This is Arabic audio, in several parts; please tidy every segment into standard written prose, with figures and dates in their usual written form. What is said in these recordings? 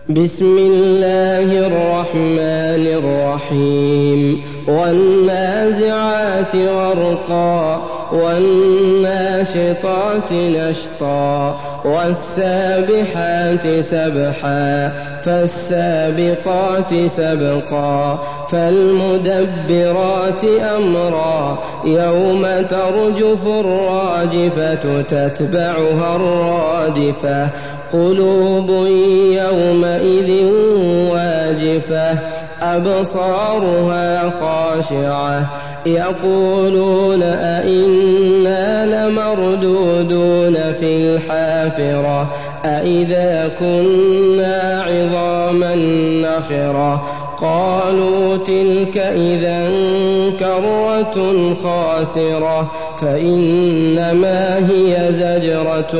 بسم الله الرحمن الرحيم والنازعات غرقا والناشطات نشطا والسابحات سبحا فالسابقات سبقا فالمدبرات أمرا يوم ترجف الراجفة تتبعها الرادفة قلوب يومئذ واجفة أبصارها خاشعة يقولون أئنا لمردودون في الحافرة أئذا كنا عظاما نخرة قالوا تلك إذا كرة خاسرة فإنما هي زجرة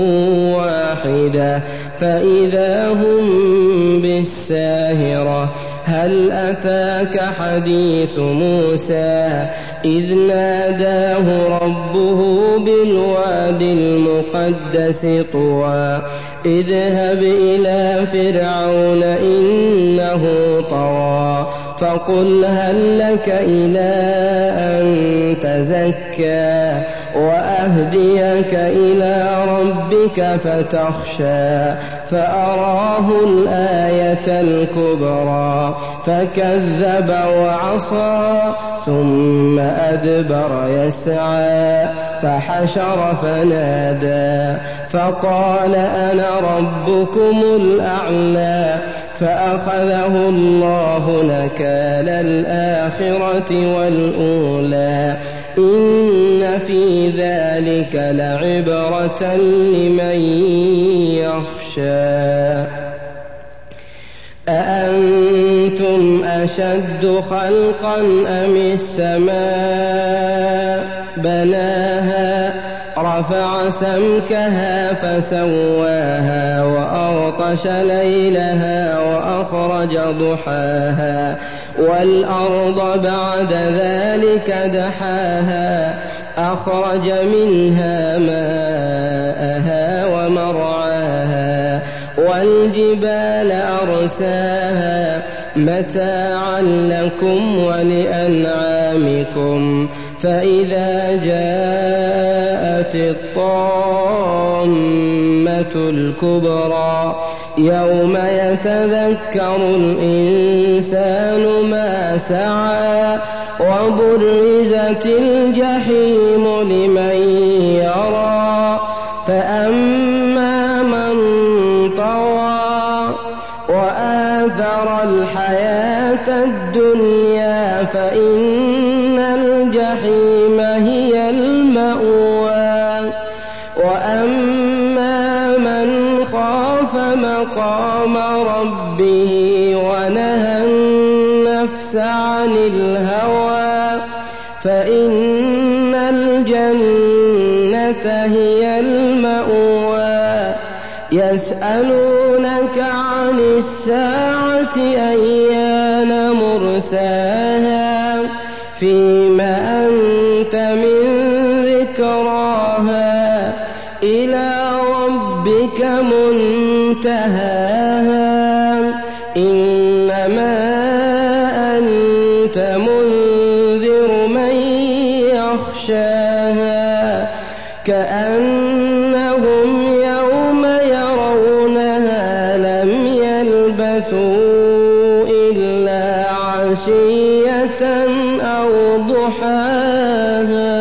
واحدة فإذا هم بالساهرة هل أتاك حديث موسى إذ ناداه ربه بالواد المقدس طوى اذهب إلى فرعون إنه طغى فقل هل لك إلى أن تزكى وأهديك إلى ربك فتخشى فأراه الآية الكبرى فكذب وعصى ثم أدبر يسعى فحشر فنادى فقال أنا ربكم الأعلى فأخذه الله نكال الآخرة والأولى إن في ذلك لعبرة لمن يخشى أأنتم أشد خلقا أم السماء بناها رفع سمكها فسواها وأغطش ليلها وأخرج ضحاها والأرض بعد ذلك دحاها أخرج منها ماءها ومرعاها والجبال أرساها متاعا لكم ولأنعامكم فإذا جاءت الطامة الكبرى يوم يتذكر الإنسان ما سعى وبرزت الجحيم لمن يرى فأما من طغى وآثر الحياة الدنيا فإن الجحيم هي المأوى وأما من خاف مقام ربه ونهى النفس عن الهوى فإن الجنة هي المأوى يسألونك عن الساعة أيان مرساها فيما أنت من ذكراها إلى ربك منتهاها إنما أنت منذر من يخشاها كأنهم يوم يرونها لم يلبثوا إلا عشية أو ضحاها